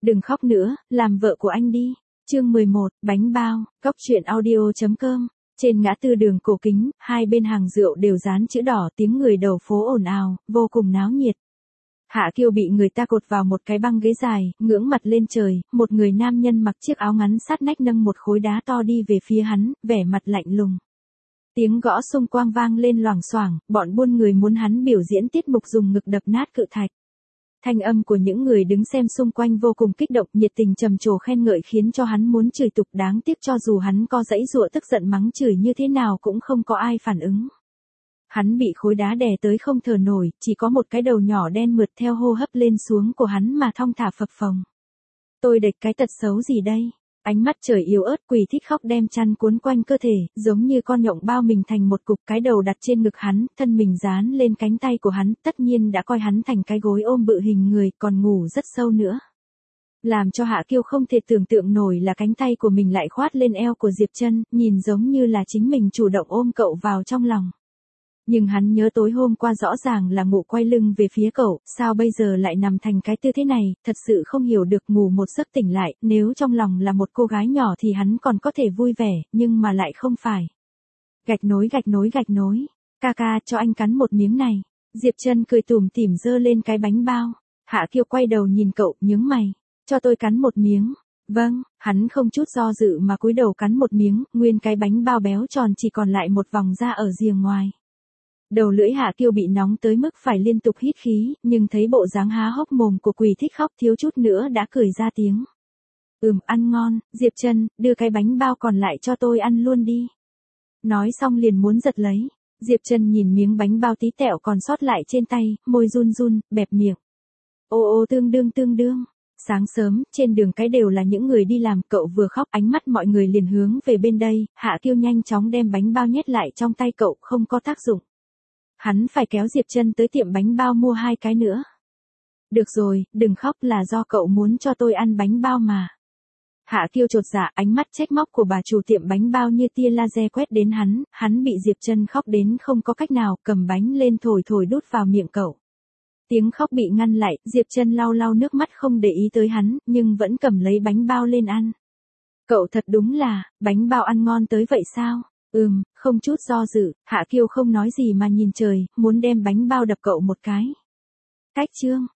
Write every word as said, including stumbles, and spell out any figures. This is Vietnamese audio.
Đừng khóc nữa, làm vợ của anh đi. Chương mười một, bánh bao, cóc truyện audio chấm com. Trên ngã tư đường cổ kính, hai bên hàng rượu đều dán chữ đỏ, tiếng người đầu phố ồn ào, vô cùng náo nhiệt. Hạ Kiêu bị người ta cột vào một cái băng ghế dài, ngưỡng mặt lên trời, một người nam nhân mặc chiếc áo ngắn sát nách nâng một khối đá to đi về phía hắn, vẻ mặt lạnh lùng. Tiếng gõ xung quanh vang lên loảng xoảng, bọn buôn người muốn hắn biểu diễn tiết mục dùng ngực đập nát cự thạch. Thanh âm của những người đứng xem xung quanh vô cùng kích động, nhiệt tình trầm trồ khen ngợi khiến cho hắn muốn chửi tục, đáng tiếc cho dù hắn có giãy giụa tức giận mắng chửi như thế nào cũng không có ai phản ứng. Hắn bị khối đá đè tới không thở nổi, chỉ có một cái đầu nhỏ đen mượt theo hô hấp lên xuống của hắn mà thong thả phập phồng. Tôi địch cái tật xấu gì đây? Ánh mắt trời yếu ớt, Quỳ thích khóc đem chăn cuốn quanh cơ thể, giống như con nhộng bao mình thành một cục, cái đầu đặt trên ngực hắn, thân mình dán lên cánh tay của hắn, tất nhiên đã coi hắn thành cái gối ôm bự hình người, còn ngủ rất sâu nữa. Làm cho Hạ Kiêu không thể tưởng tượng nổi là cánh tay của mình lại khoát lên eo của Diệp Trân, nhìn giống như là chính mình chủ động ôm cậu vào trong lòng. Nhưng hắn nhớ tối hôm qua rõ ràng là ngủ quay lưng về phía cậu, sao bây giờ lại nằm thành cái tư thế này, thật sự không hiểu được. Ngủ một giấc tỉnh lại, nếu trong lòng là một cô gái nhỏ thì hắn còn có thể vui vẻ, nhưng mà lại không phải. Gạch nối gạch nối gạch nối, ca ca cho anh cắn một miếng này. Diệp Trân cười tủm tỉm giơ lên cái bánh bao. Hạ Kiêu quay đầu nhìn cậu, nhướng mày, cho tôi cắn một miếng. Vâng, hắn không chút do dự mà cúi đầu cắn một miếng, nguyên cái bánh bao béo tròn chỉ còn lại một vòng da ở rìa ngoài. Đầu lưỡi Hạ Kiêu bị nóng tới mức phải liên tục hít khí, nhưng thấy bộ dáng há hốc mồm của Quỳ thích khóc thiếu chút nữa đã cười ra tiếng. Ừm, ăn ngon, Diệp Trân, đưa cái bánh bao còn lại cho tôi ăn luôn đi. Nói xong liền muốn giật lấy. Diệp Trân nhìn miếng bánh bao tí tẹo còn sót lại trên tay, môi run run, bẹp miệng. Ô ô tương đương tương đương. Sáng sớm, trên đường cái đều là những người đi làm, cậu vừa khóc ánh mắt mọi người liền hướng về bên đây, Hạ Kiêu nhanh chóng đem bánh bao nhét lại trong tay cậu, không có tác dụng. Hắn phải kéo Diệp Trân tới tiệm bánh bao mua hai cái nữa. Được rồi, đừng khóc, là do cậu muốn cho tôi ăn bánh bao mà. Hạ Kiêu chột dạ, ánh mắt trách móc của bà chủ tiệm bánh bao như tia laser quét đến hắn, hắn bị Diệp Trân khóc đến không có cách nào, cầm bánh lên thổi thổi đút vào miệng cậu. Tiếng khóc bị ngăn lại, Diệp Trân lau lau nước mắt không để ý tới hắn, nhưng vẫn cầm lấy bánh bao lên ăn. Cậu thật đúng là, bánh bao ăn ngon tới vậy sao? Ừm, không chút do dự, Hạ Kiêu không nói gì mà nhìn trời, muốn đem bánh bao đập cậu một cái. Cách chương.